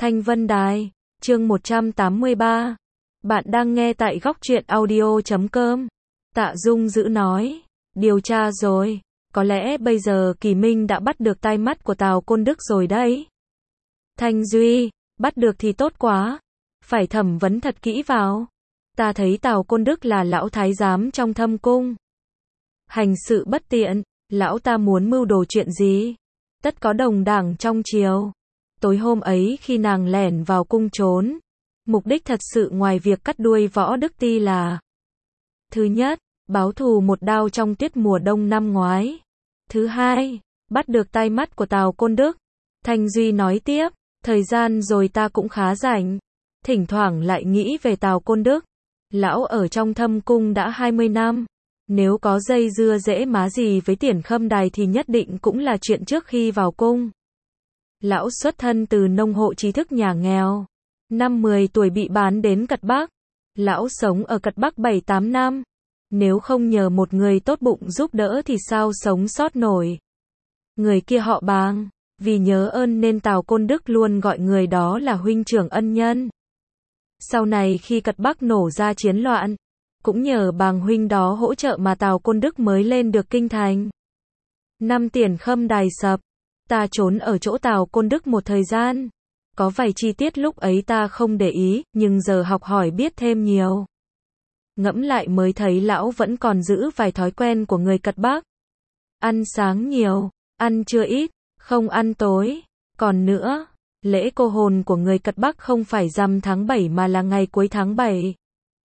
Thanh Vân Đài, chương 183. Bạn đang nghe tại góc truyện audio.com. Tạ Dung Dữ nói, điều tra rồi, có lẽ bây giờ Kỳ Minh đã bắt được tai mắt của Tào Côn Đức rồi đấy. Thanh Duy, bắt được thì tốt quá, phải thẩm vấn thật kỹ vào. Ta thấy Tào Côn Đức là lão thái giám trong Thâm Cung. Hành sự bất tiện, lão ta muốn mưu đồ chuyện gì? Tất có đồng đảng trong triều. Tối hôm ấy khi nàng lẻn vào cung trốn, mục đích thật sự ngoài việc cắt đuôi Võ Đức Ti là: thứ nhất, báo thù một đao trong tuyết mùa đông năm ngoái. Thứ hai, bắt được tai mắt của Tào Côn Đức. Thanh Duy nói tiếp, thời gian rồi ta cũng khá rảnh, thỉnh thoảng lại nghĩ về Tào Côn Đức. Lão ở trong Thâm Cung đã 20 năm, nếu có dây dưa dễ má gì với Tiền Khâm Đài thì nhất định cũng là chuyện trước khi vào cung. Lão xuất thân từ nông hộ trí thức nhà nghèo, năm 10 tuổi bị bán đến Cật Bắc. Lão sống ở Cật Bắc 7-8 năm, nếu không nhờ một người tốt bụng giúp đỡ thì sao sống sót nổi. Người kia họ Bàng, vì nhớ ơn nên Tào Côn Đức luôn gọi người đó là huynh trưởng ân nhân. Sau này khi Cật Bắc nổ ra chiến loạn, cũng nhờ Bàng huynh đó hỗ trợ mà Tào Côn Đức mới lên được kinh thành. Năm Tiền Khâm Đài sập, ta trốn ở chỗ Tào Côn Đức một thời gian. Có vài chi tiết lúc ấy ta không để ý, nhưng giờ học hỏi biết thêm nhiều. Ngẫm lại mới thấy lão vẫn còn giữ vài thói quen của người Cật Bắc. Ăn sáng nhiều, ăn trưa ít, không ăn tối. Còn nữa, lễ cô hồn của người Cật Bắc không phải rằm tháng 7 mà là ngày cuối tháng 7.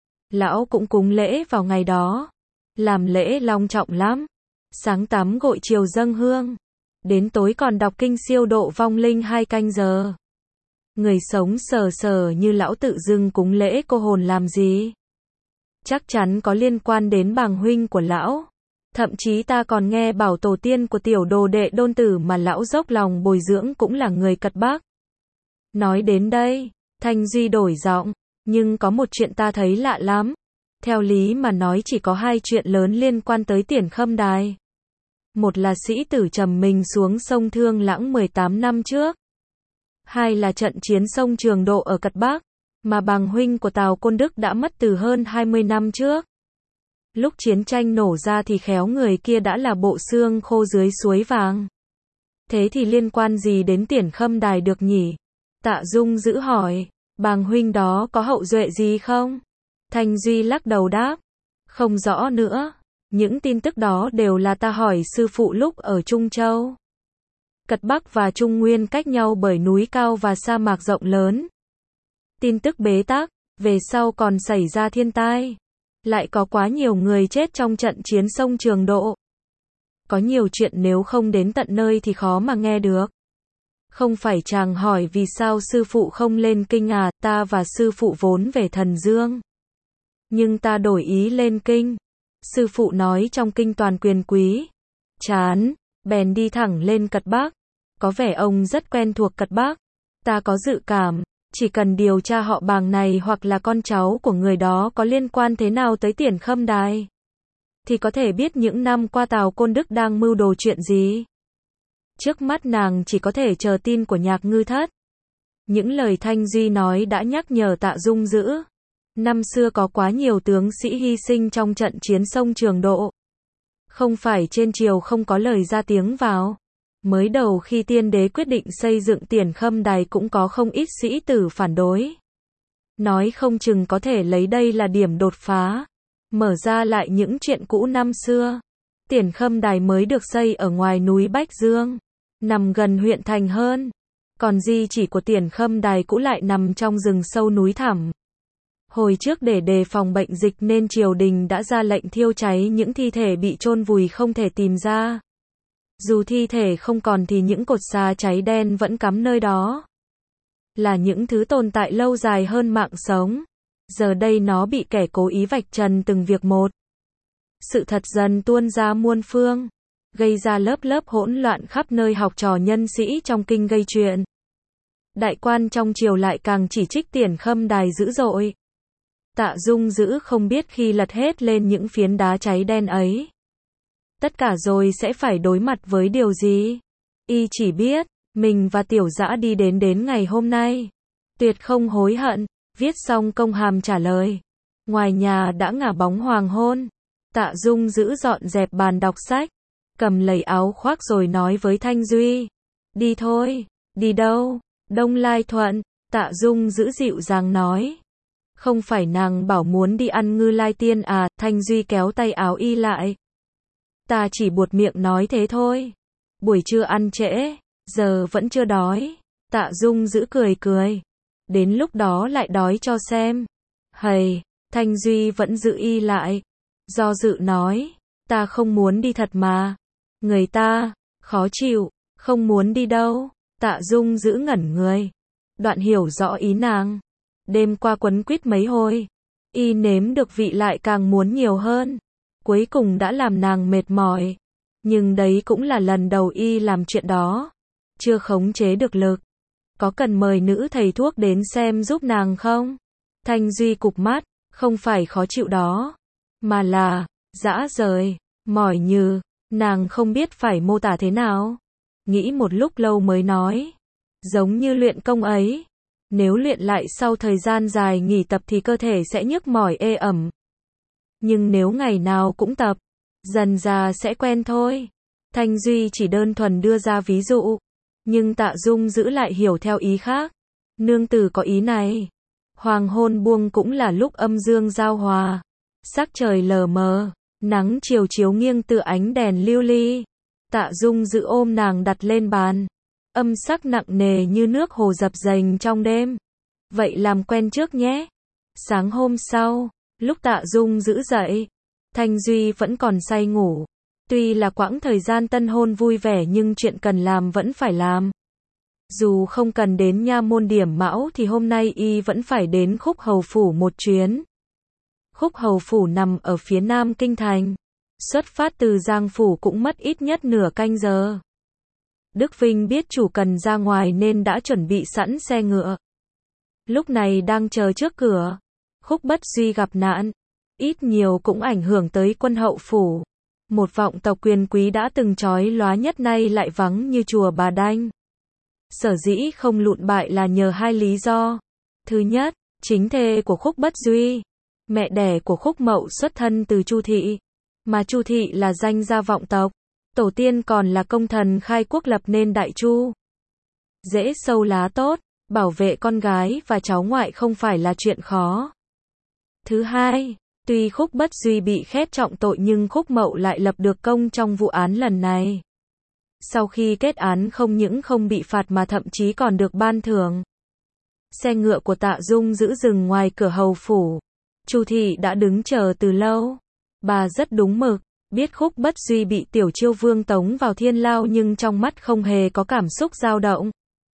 Lão cũng cúng lễ vào ngày đó. Làm lễ long trọng lắm. Sáng tắm gội chiều dâng hương. Đến tối còn đọc kinh siêu độ vong linh 2 canh giờ. Người sống sờ sờ như lão tự dưng cúng lễ cô hồn làm gì? Chắc chắn có liên quan đến Bàng huynh của lão. Thậm chí ta còn nghe bảo tổ tiên của tiểu đồ đệ Đôn Tử mà lão dốc lòng bồi dưỡng cũng là người Cật Bắc. Nói đến đây, Thanh Duy đổi giọng, nhưng có một chuyện ta thấy lạ lắm. Theo lý mà nói chỉ có 2 chuyện lớn liên quan tới Tiền Khâm Đài. Một là sĩ tử trầm mình xuống sông Thương Lãng 18 năm trước. Hai là trận chiến sông Trường Độ ở Cật Bắc, mà Bàng huynh của Tào Côn Đức đã mất từ hơn 20 năm trước. Lúc chiến tranh nổ ra thì khéo người kia đã là bộ xương khô dưới suối vàng. Thế thì liên quan gì đến Tiền Khâm Đài được nhỉ? Tạ Dung Dữ hỏi, Bàng huynh đó có hậu duệ gì không? Thanh Duy lắc đầu đáp, không rõ nữa. Những tin tức đó đều là ta hỏi sư phụ lúc ở Trung Châu. Cật Bắc và Trung Nguyên cách nhau bởi núi cao và sa mạc rộng lớn. Tin tức bế tắc, về sau còn xảy ra thiên tai. Lại có quá nhiều người chết trong trận chiến sông Trường Độ. Có nhiều chuyện nếu không đến tận nơi thì khó mà nghe được. Không phải chàng hỏi vì sao sư phụ không lên kinh à, ta và sư phụ vốn về Thần Dương. Nhưng ta đổi ý lên kinh. Sư phụ nói trong kinh toàn quyền quý. Chán, bèn đi thẳng lên Cật Bắc. Có vẻ ông rất quen thuộc Cật Bắc. Ta có dự cảm, chỉ cần điều tra họ Bàng này hoặc là con cháu của người đó có liên quan thế nào tới Tiền Khâm Đài, thì có thể biết những năm qua Tào Côn Đức đang mưu đồ chuyện gì. Trước mắt nàng chỉ có thể chờ tin của Nhạc Ngư Thất. Những lời Thanh Duy nói đã nhắc nhở Tạ Dung Dữ. Năm xưa có quá nhiều tướng sĩ hy sinh trong trận chiến sông Trường Độ. Không phải trên triều không có lời ra tiếng vào. Mới đầu khi tiên đế quyết định xây dựng Tiền Khâm Đài cũng có không ít sĩ tử phản đối. Nói không chừng có thể lấy đây là điểm đột phá. Mở ra lại những chuyện cũ năm xưa. Tiền Khâm Đài mới được xây ở ngoài núi Bách Dương, nằm gần huyện thành hơn. Còn di chỉ của Tiền Khâm Đài cũ lại nằm trong rừng sâu núi thẳm. Hồi trước để đề phòng bệnh dịch nên triều đình đã ra lệnh thiêu cháy những thi thể bị chôn vùi không thể tìm ra. Dù thi thể không còn thì những cột xà cháy đen vẫn cắm nơi đó. Là những thứ tồn tại lâu dài hơn mạng sống. Giờ đây nó bị kẻ cố ý vạch trần từng việc một. Sự thật dần tuôn ra muôn phương, gây ra lớp lớp hỗn loạn khắp nơi. Học trò nhân sĩ trong kinh gây chuyện. Đại quan trong triều lại càng chỉ trích Tiền Khâm Đài dữ dội. Tạ Dung Dữ không biết khi lật hết lên những phiến đá cháy đen ấy, tất cả rồi sẽ phải đối mặt với điều gì. Y chỉ biết, mình và Tiểu Dã đi đến ngày hôm nay. tuyệt không hối hận. Viết xong công hàm trả lời. Ngoài nhà đã ngả bóng hoàng hôn. Tạ Dung giữ dọn dẹp bàn đọc sách, cầm lấy áo khoác rồi nói với Thanh Duy. Đi thôi. Đi đâu? Đông Lai Thuận. Tạ Dung giữ dịu dàng nói. Không phải nàng bảo muốn đi ăn Ngư Lai Tiên à? Thanh Duy kéo tay áo y lại. Ta chỉ buột miệng nói thế thôi. Buổi trưa ăn trễ, giờ vẫn chưa đói. Tạ Dung giữ cười cười. Đến lúc đó lại đói cho xem. Hầy, Thanh Duy vẫn giữ y lại. Do dự nói, ta không muốn đi thật mà. Người ta, khó chịu, không muốn đi đâu. Tạ Dung giữ ngẩn người. Đoạn hiểu rõ ý nàng. Đêm qua quấn quýt mấy hồi, y nếm được vị lại càng muốn nhiều hơn. Cuối cùng đã làm nàng mệt mỏi. Nhưng đấy cũng là lần đầu y làm chuyện đó. Chưa khống chế được lực. Có cần mời nữ thầy thuốc đến xem giúp nàng không? Thanh Duy cụp mắt, không phải khó chịu đó, mà là rã rời, mỏi nhừ. Nàng không biết phải mô tả thế nào. Nghĩ một lúc lâu mới nói. Giống như luyện công ấy. Nếu luyện lại sau thời gian dài nghỉ tập thì cơ thể sẽ nhức mỏi ê ẩm. Nhưng nếu ngày nào cũng tập, dần dà sẽ quen thôi. Thanh Duy chỉ đơn thuần đưa ra ví dụ. Nhưng Tạ Dung giữ lại hiểu theo ý khác. Nương tử có ý này. Hoàng hôn buông cũng là lúc âm dương giao hòa. Sắc trời lờ mờ. Nắng chiều chiếu nghiêng từ ánh đèn lưu ly. Tạ Dung giữ ôm nàng đặt lên bàn. Âm sắc nặng nề như nước hồ dập dềnh trong đêm. Vậy làm quen trước nhé. Sáng hôm sau, lúc Tạ Dung giữ dậy, Thanh Duy vẫn còn say ngủ. Tuy là quãng thời gian tân hôn vui vẻ nhưng chuyện cần làm vẫn phải làm. Dù không cần đến nha môn điểm mão thì hôm nay y vẫn phải đến Khúc Hầu Phủ một chuyến. Khúc Hầu Phủ nằm ở phía nam kinh thành. Xuất phát từ Giang Phủ cũng mất ít nhất nửa canh giờ. Đức Vinh biết chủ cần ra ngoài nên đã chuẩn bị sẵn xe ngựa. Lúc này đang chờ trước cửa. Khúc Bất Duy gặp nạn. Ít nhiều cũng ảnh hưởng tới quân hậu phủ. Một vọng tộc quyền quý đã từng chói lóa nhất nay lại vắng như chùa Bà Đanh. Sở dĩ không lụn bại là nhờ hai lý do. Thứ nhất, chính thê của Khúc Bất Duy, mẹ đẻ của Khúc Mậu xuất thân từ Chu thị. Mà Chu thị là danh gia vọng tộc. Tổ tiên còn là công thần khai quốc lập nên Đại Chu. Dễ sâu lá tốt, bảo vệ con gái và cháu ngoại không phải là chuyện khó. Thứ hai, tuy Khúc Bất Duy bị khép trọng tội nhưng Khúc Mậu lại lập được công trong vụ án lần này. Sau khi kết án không những không bị phạt mà thậm chí còn được ban thưởng. Xe ngựa của Tạ Dung giữ dừng ngoài cửa hầu phủ. Chu thị đã đứng chờ từ lâu. Bà rất đúng mực. Biết Khúc Bất Duy bị Tiểu Chiêu Vương tống vào thiên lao nhưng trong mắt không hề có cảm xúc dao động.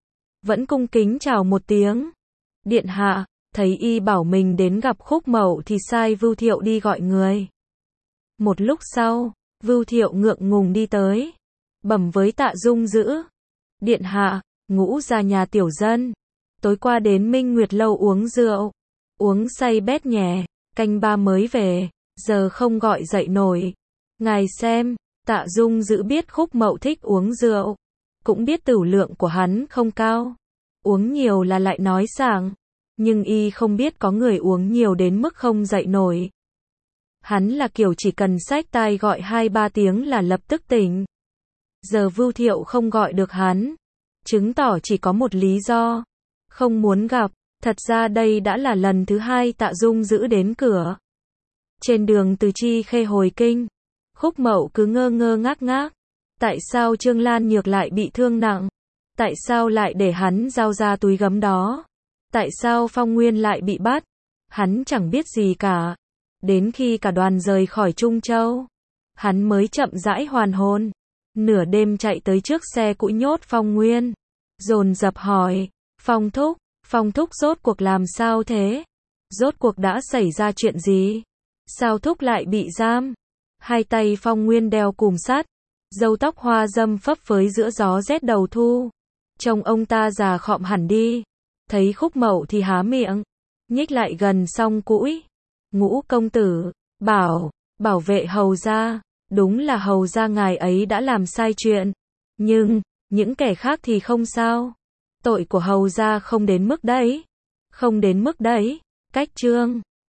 Vẫn cung kính chào một tiếng. Điện hạ, thấy y bảo mình đến gặp Khúc Mậu thì sai Vưu Thiệu đi gọi người. Một lúc sau, Vưu Thiệu ngượng ngùng đi tới. Bẩm với Tạ Dung giữ. Điện hạ, Ngũ ra nhà tiểu dân. Tối qua đến Minh Nguyệt Lâu uống rượu. Uống say bét nhè, canh ba mới về, giờ không gọi dậy nổi. Ngài xem, Tạ Dung giữ biết Khúc Mậu thích uống rượu. Cũng biết tửu lượng của hắn không cao. Uống nhiều là lại nói sảng. Nhưng y không biết có người uống nhiều đến mức không dậy nổi. Hắn là kiểu chỉ cần xách tai gọi 2-3 tiếng là lập tức tỉnh. Giờ Vưu Thiệu không gọi được hắn. Chứng tỏ chỉ có một lý do. Không muốn gặp. Thật ra đây đã là lần thứ hai Tạ Dung giữ đến cửa. Trên đường từ Chi Khê hồi kinh, Khúc Mậu cứ ngơ ngơ ngác ngác. Tại sao Trương Lan Nhược lại bị thương nặng? Tại sao lại để hắn giao ra túi gấm đó? Tại sao Phong Nguyên lại bị bắt? Hắn chẳng biết gì cả. Đến khi cả đoàn rời khỏi Trung Châu, hắn mới chậm rãi hoàn hồn. Nửa đêm chạy tới trước xe cũ nhốt Phong Nguyên. Dồn dập hỏi, Phong Thúc rốt cuộc làm sao thế? Rốt cuộc đã xảy ra chuyện gì? Sao Thúc lại bị giam? Hai tay Phong Nguyên đeo cùm sắt, râu tóc hoa râm phấp phới giữa gió rét đầu thu. Trông ông ta già khọm hẳn đi. Thấy Khúc Mậu thì há miệng, nhích lại gần song cũi. Ngũ công tử, bảo vệ hầu gia, đúng là hầu gia ngài ấy đã làm sai chuyện. Nhưng, những kẻ khác thì không sao. Tội của hầu gia không đến mức đấy. Không đến mức đấy. Cách chương